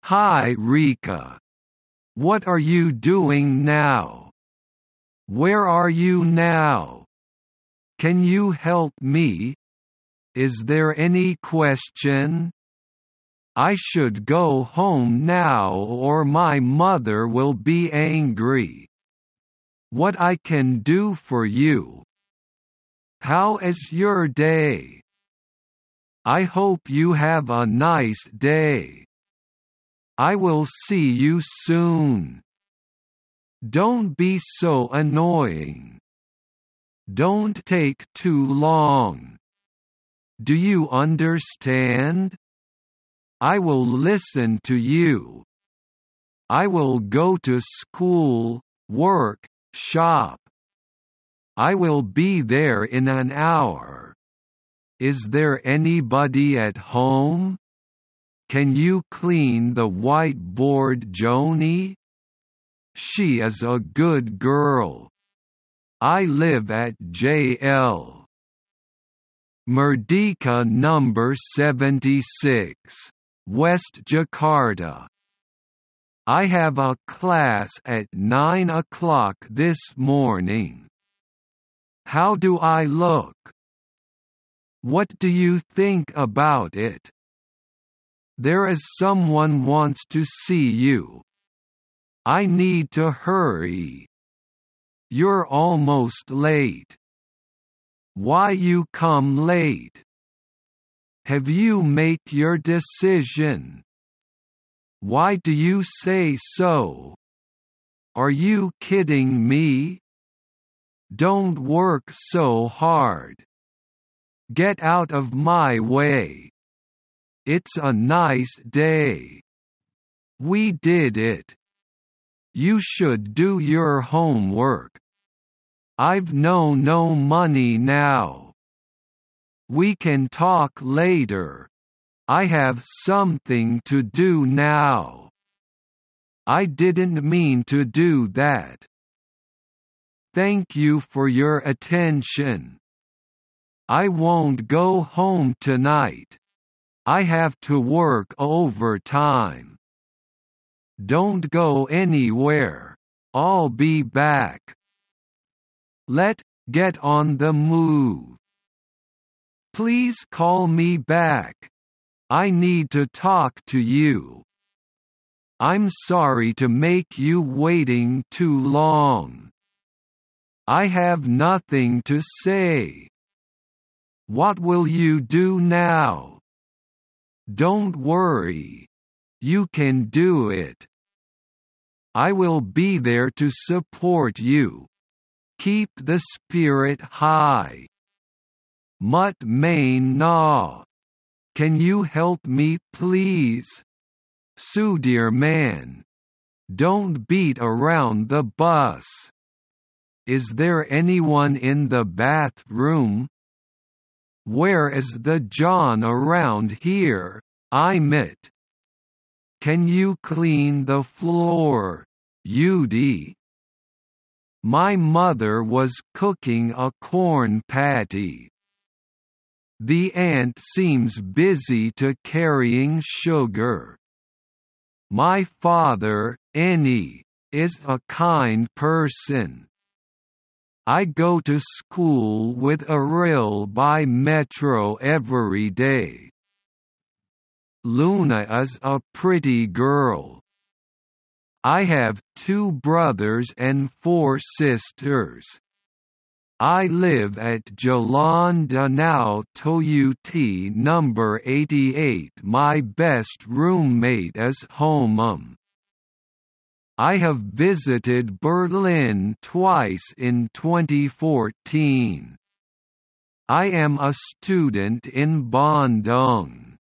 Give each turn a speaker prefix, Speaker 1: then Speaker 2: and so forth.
Speaker 1: Hi Rika. What are you doing now? Where are you now? Can you help me? Is there any question? I should go home now or my mother will be angry. What I can do for you? How is your day? I hope you have a nice day. I will see you soon. Don't be so annoying. Don't take too long. Do you understand? I will listen to you. I will go to school, work, shop. I will be there in an hour. Is there anybody at home? Can you clean the whiteboard, Joni? She is a good girl. I live at JL. Merdeka number 76, West Jakarta. I have a class at 9 o'clock this morning. How do I look? What do you think about it? There is someone wants to see you. I need to hurry. You're almost late. Why you come late? Have you made your decision? Why do you say so? Are you kidding me? Don't work so hard. Get out of my way. It's a nice day. We did it. You should do your homework. I've no money now. We can talk later. I have something to do now. I didn't mean to do that. Thank you for your attention. I won't go home tonight. I have to work overtime. Don't go anywhere. I'll be back. Let's get on the move. Please call me back. I need to talk to you. I'm sorry to make you waiting too long. I have nothing to say. What will you do now? Don't worry. You can do it. I will be there to support you. Keep the spirit high. Mut main na. Can you help me please? Sudirman. Don't beat around the bus. Is there anyone in the bathroom? Where is the John around here? Amit. Can you clean the floor, Yudi? My mother was cooking a corn patty. The aunt seems busy to carrying sugar. My father, Eni, is a kind person. I go to school with Aril by metro every day. Luna is a pretty girl. I have 2 brothers and 4 sisters. I live at Jalan Danau Toyuti number 88. My best roommate is Homam. I have visited Berlin twice in 2014. I am a student in Bandung.